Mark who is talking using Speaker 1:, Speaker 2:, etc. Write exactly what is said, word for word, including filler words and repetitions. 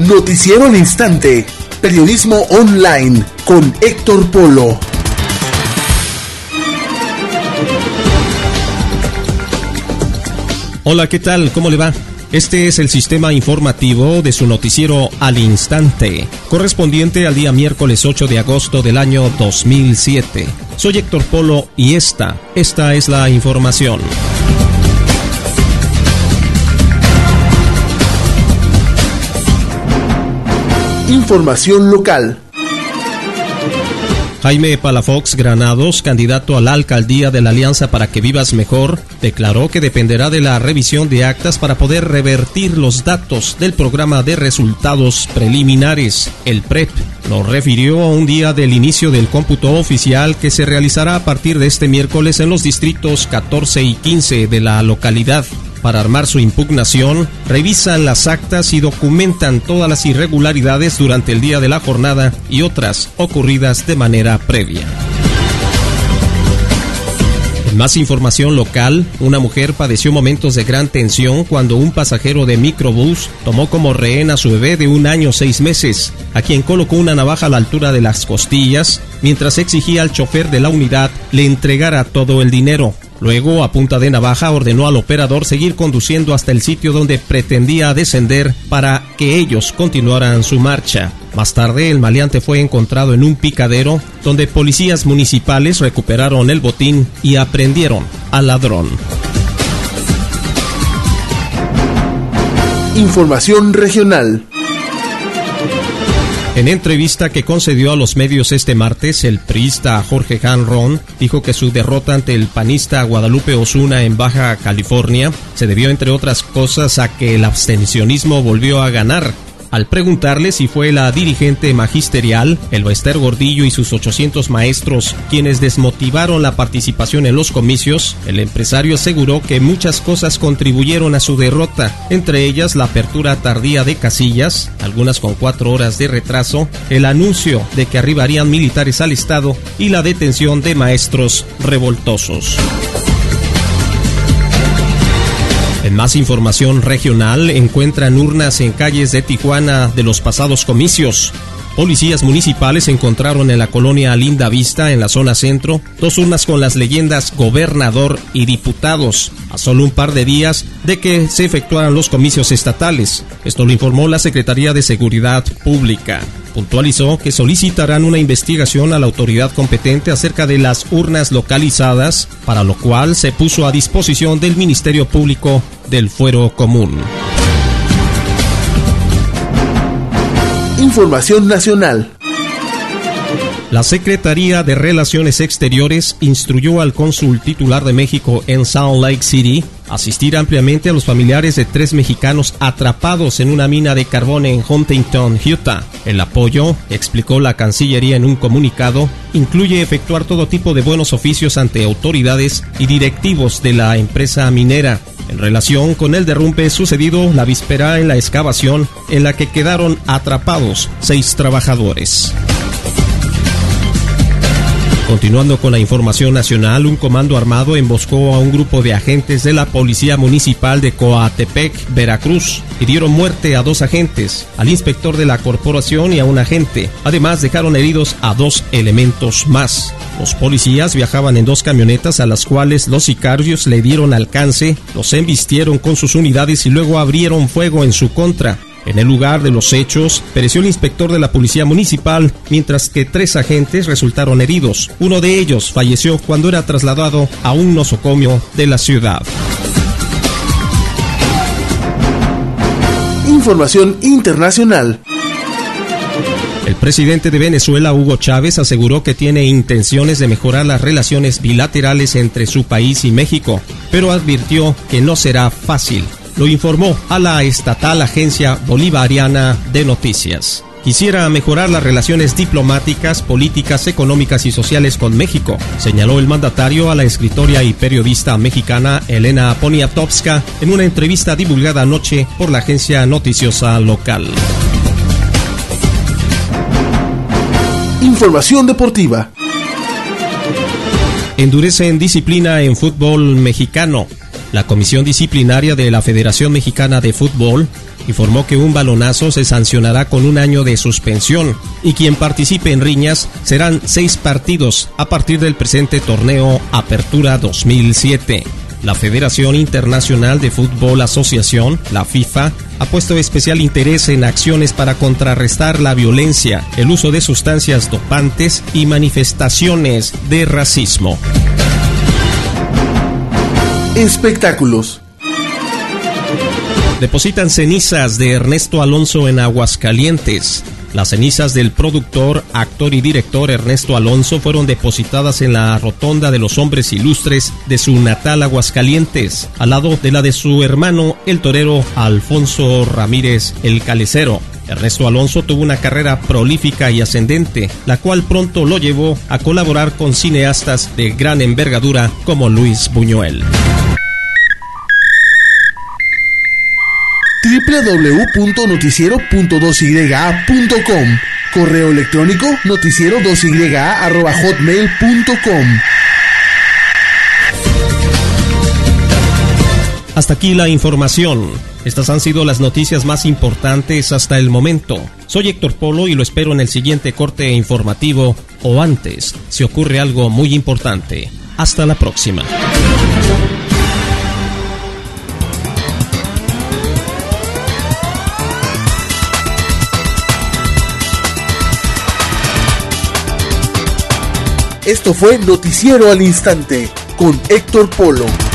Speaker 1: Noticiero al instante. Periodismo online con Héctor Polo.
Speaker 2: Hola, ¿qué tal? ¿Cómo le va? Este es el sistema informativo de su noticiero al instante, correspondiente al día miércoles ocho de agosto del año dos mil siete. Soy Héctor Polo y esta, esta es la información.
Speaker 1: Información local.
Speaker 2: Jaime Palafox Granados, candidato a la alcaldía de la Alianza para que Vivas Mejor, declaró que dependerá de la revisión de actas para poder revertir los datos del programa de resultados preliminares, el P R E P. Lo refirió a un día del inicio del cómputo oficial que se realizará a partir de este miércoles en los distritos catorce y quince de la localidad. Para armar su impugnación, revisan las actas y documentan todas las irregularidades durante el día de la jornada y otras ocurridas de manera previa. En más información local, una mujer padeció momentos de gran tensión cuando un pasajero de microbús tomó como rehén a su bebé de un año seis meses, a quien colocó una navaja a la altura de las costillas, mientras exigía al chofer de la unidad le entregara todo el dinero. Luego, a punta de navaja, ordenó al operador seguir conduciendo hasta el sitio donde pretendía descender para que ellos continuaran su marcha. Más tarde, el maleante fue encontrado en un picadero, donde policías municipales recuperaron el botín y aprendieron al ladrón.
Speaker 1: Información regional.
Speaker 2: En entrevista que concedió a los medios este martes, el priista Jorge Hanron dijo que su derrota ante el panista Guadalupe Osuna en Baja California se debió, entre otras cosas, a que el abstencionismo volvió a ganar. Al preguntarle si fue la dirigente magisterial, el Bester Gordillo y sus ochocientos maestros quienes desmotivaron la participación en los comicios, el empresario aseguró que muchas cosas contribuyeron a su derrota, entre ellas la apertura tardía de casillas, algunas con cuatro horas de retraso, el anuncio de que arribarían militares al estado y la detención de maestros revoltosos. En más información regional, encuentran urnas en calles de Tijuana de los pasados comicios. Policías municipales encontraron en la colonia Linda Vista, en la zona centro, dos urnas con las leyendas gobernador y diputados, a solo un par de días de que se efectuaran los comicios estatales. Esto lo informó la Secretaría de Seguridad Pública. Puntualizó que solicitarán una investigación a la autoridad competente acerca de las urnas localizadas, para lo cual se puso a disposición del Ministerio Público del Fuero Común.
Speaker 1: Información nacional.
Speaker 2: La Secretaría de Relaciones Exteriores instruyó al cónsul titular de México en Salt Lake City a asistir ampliamente a los familiares de tres mexicanos atrapados en una mina de carbón en Huntington, Utah. El apoyo, explicó la Cancillería en un comunicado, incluye efectuar todo tipo de buenos oficios ante autoridades y directivos de la empresa minera, en relación con el derrumbe sucedido la víspera en la excavación en la que quedaron atrapados seis trabajadores. Continuando con la información nacional, un comando armado emboscó a un grupo de agentes de la Policía Municipal de Coatepec, Veracruz, y dieron muerte a dos agentes, al inspector de la corporación y a un agente. Además, dejaron heridos a dos elementos más. Los policías viajaban en dos camionetas a las cuales los sicarios le dieron alcance, los embistieron con sus unidades y luego abrieron fuego en su contra. En el lugar de los hechos, pereció el inspector de la Policía Municipal, mientras que tres agentes resultaron heridos. Uno de ellos falleció cuando era trasladado a un nosocomio de la ciudad.
Speaker 1: Información internacional.
Speaker 2: El presidente de Venezuela, Hugo Chávez, aseguró que tiene intenciones de mejorar las relaciones bilaterales entre su país y México, pero advirtió que no será fácil. Lo informó a la estatal Agencia Bolivariana de Noticias. Quisiera mejorar las relaciones diplomáticas, políticas, económicas y sociales con México, señaló el mandatario a la escritora y periodista mexicana Elena Poniatowska en una entrevista divulgada anoche por la agencia noticiosa local.
Speaker 1: Información deportiva.
Speaker 2: Endurecen disciplina en fútbol mexicano. La Comisión Disciplinaria de la Federación Mexicana de Fútbol informó que un balonazo se sancionará con un año de suspensión y quien participe en riñas serán seis partidos a partir del presente torneo Apertura dos mil siete. La Federación Internacional de Fútbol Asociación, la FIFA, ha puesto especial interés en acciones para contrarrestar la violencia, el uso de sustancias dopantes y manifestaciones de racismo.
Speaker 1: Espectáculos.
Speaker 2: Depositan cenizas de Ernesto Alonso en Aguascalientes. Las cenizas del productor, actor y director Ernesto Alonso fueron depositadas en la rotonda de los hombres ilustres de su natal Aguascalientes, al lado de la de su hermano, el torero Alfonso Ramírez el Calecero. Ernesto Alonso tuvo una carrera prolífica y ascendente, la cual pronto lo llevó a colaborar con cineastas de gran envergadura como Luis Buñuel.
Speaker 1: doble u doble u doble u punto noticiero punto dos y a punto com. Correo electrónico noticiero dos y a arroba hotmail punto com.
Speaker 2: Hasta aquí la información. Estas han sido las noticias más importantes hasta el momento. Soy Héctor Polo y lo espero en el siguiente corte informativo o antes, si ocurre algo muy importante. Hasta la próxima.
Speaker 1: Esto fue Noticiero al Instante con Héctor Polo.